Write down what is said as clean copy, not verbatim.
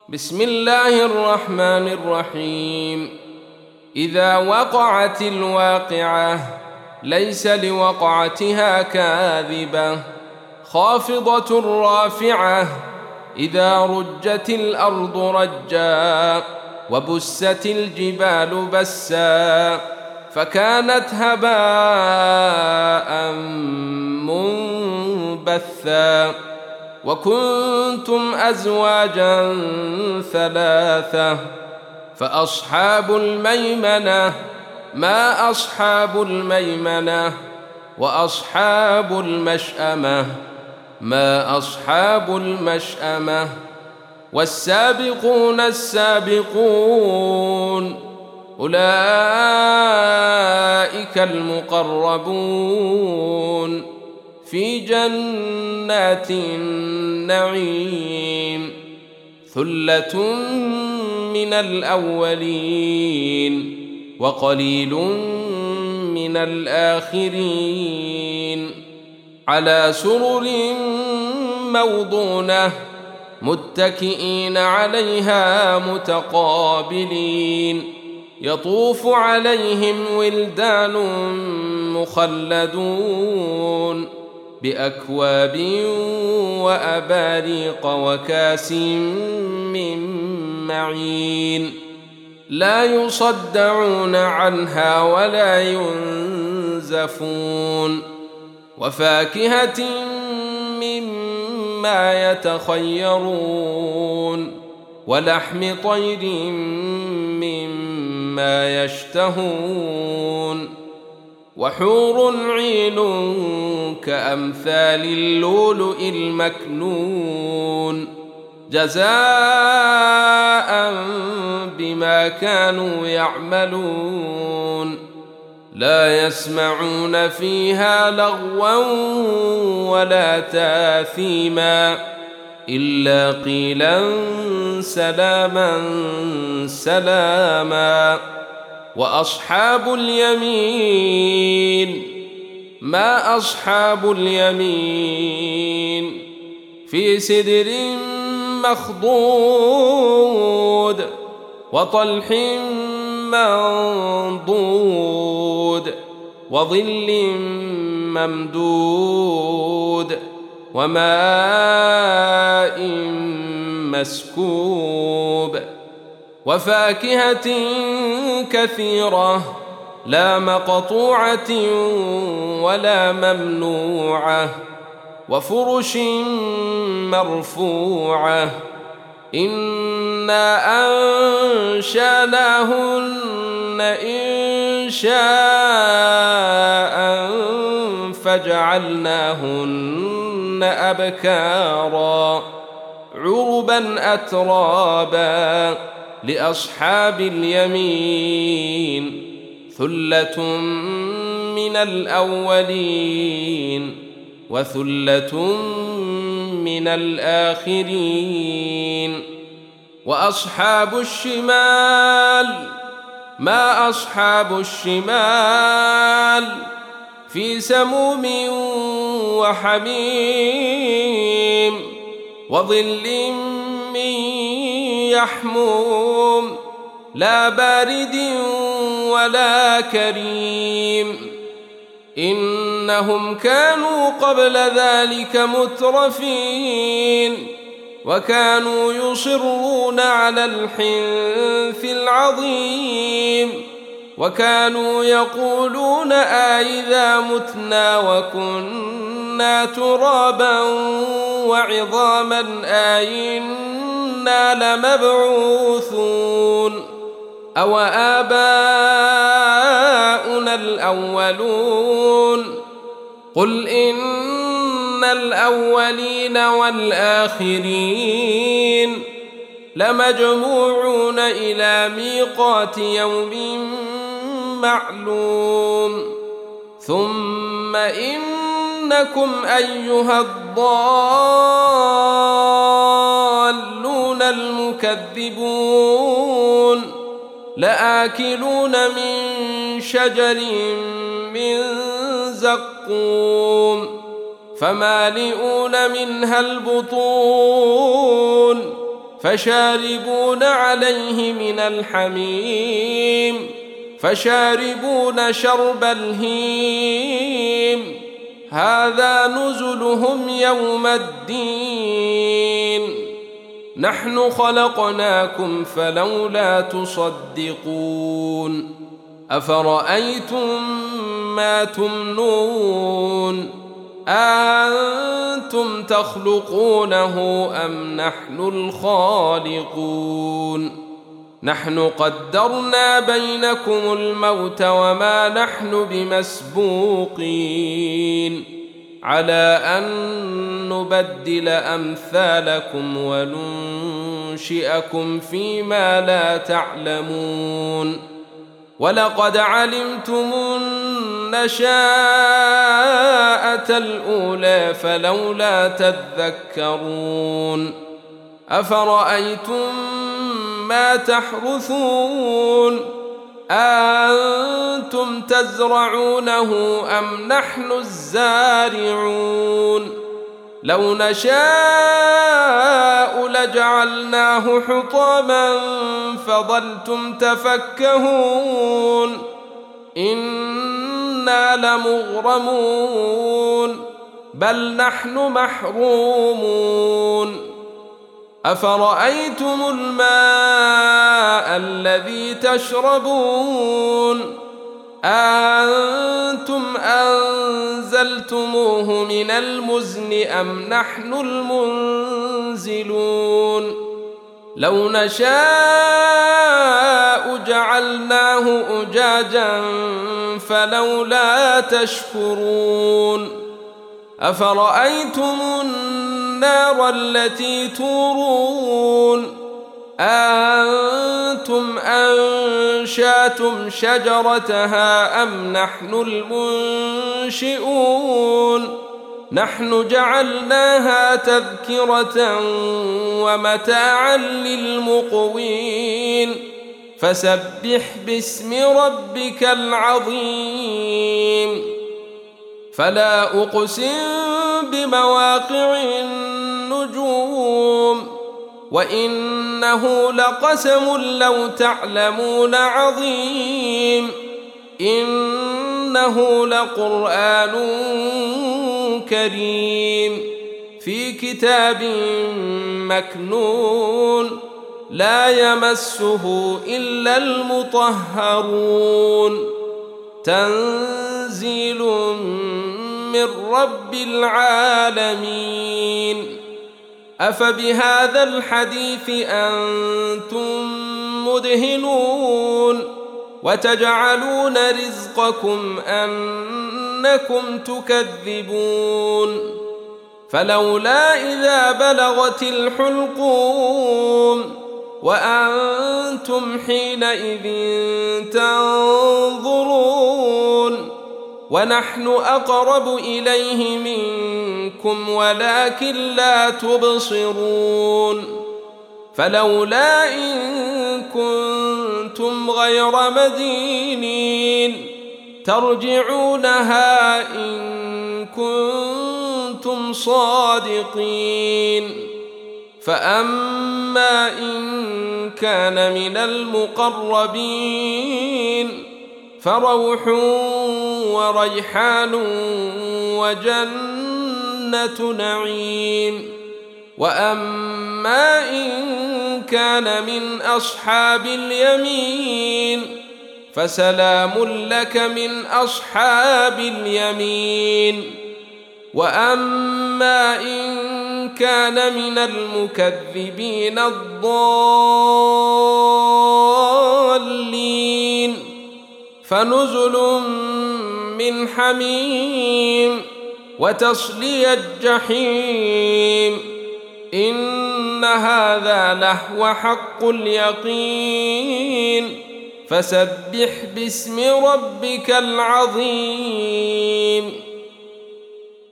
بسم الله الرحمن الرحيم. إذا وقعت الواقعة ليس لوقعتها كاذبة خافضة رافعة إذا رجت الأرض رجا وبست الجبال بسا فكانت هباء منبثا وكنتم أزواجا ثلاثة فأصحاب الميمنة ما أصحاب الميمنة وأصحاب المشأمة ما أصحاب المشأمة والسابقون السابقون أولئك المقربون في جنات النعيم ثلة من الأولين وقليل من الآخرين على سرر موضونة متكئين عليها متقابلين يطوف عليهم ولدان مخلدون بأكواب وأباريق وكاس من معين لا يصدعون عنها ولا ينزفون وفاكهة مما يتخيرون ولحم طير مما يشتهون وحور عين كأمثال اللؤلؤ المكنون جزاء بما كانوا يعملون لا يسمعون فيها لغوا ولا تاثيما إلا قيلا سلاما سلاما وأصحاب اليمين ما أصحاب اليمين في سدر مخضود وطلح منضود وظل ممدود وماء مسكوب وفاكهة كثيرة لا مقطوعة ولا ممنوعة وفرش مرفوعة إنا أنشأناهن إنشاء فجعلناهن أبكارا عربا أترابا لأصحاب اليمين ثلة من الأولين وثلة من الآخرين وأصحاب الشمال ما أصحاب الشمال في سموم وحميم وظل من يحموم لا بارد ولا كريم إنهم كانوا قبل ذلك مترفين وكانوا يصرون على الحنث العظيم وكانوا يقولون أإذا متنا وكنا ترابا وعظاما أإنا لمبعوثون أو آباؤنا الأولون قل إن الأولين والآخرين لمجموعون إلى ميقات يوم معلوم ثم إنكم أيها الضالون المكذبون لآكلون من شجر من زقوم فمالئون منها البطون فشاربون عليه من الحميم فشاربون شرب الهيم هذا نزلهم يوم الدين نحن خلقناكم فلولا تصدقون أفرأيتم ما تمنون أنتم تخلقونه أم نحن الخالقون نحن قدرنا بينكم الموت وما نحن بمسبوقين على أن نبدل أمثالكم وننشئكم فيما لا تعلمون ولقد علمتم النشاءة الأولى فلولا تذكرون أفرأيتم ما تحرثون أنتم تزرعونه أم نحن الزارعون لو نشاء لجعلناه حطاما فظلتم تفكهون إنا لمغرمون بل نحن محرومون أفرأيتم الماء الذي تشربون أنتم أنزلتموه من المزن أم نحن المنزلون لو نشاء جعلناه أجاجا فلولا تشكرون أفرأيتم النار التي تورون أنتم أنشأتم شجرتها أم نحن المنشئون نحن جعلناها تذكرة ومتاعا للمقوين فسبح باسم ربك العظيم فلا أقسم بمواقع النجوم وإنه لقسم لو تعلمون عظيم إنه لقرآن كريم في كتاب مكنون لا يمسه إلا المطهرون تنزيل من رب العالمين أفبهذا الحديث أنتم مدهنون وتجعلون رزقكم أنكم تكذبون فلولا إذا بلغت الحلقوم وأنتم حينئذ تنظرون ونحن أقرب إليه منكم ولكن لا تبصرون فلولا إن كنتم غير مدينين ترجعونها إن كنتم صادقين فأما إن كان من المقربين فروح وريحان وجنة نعيم وأما إن كان من أصحاب اليمين فسلام لك من أصحاب اليمين وأما إن كان من المكذبين الضالين فنزل من حميم وتصلية الجحيم إن هذا لهو حق اليقين فسبح باسم ربك العظيم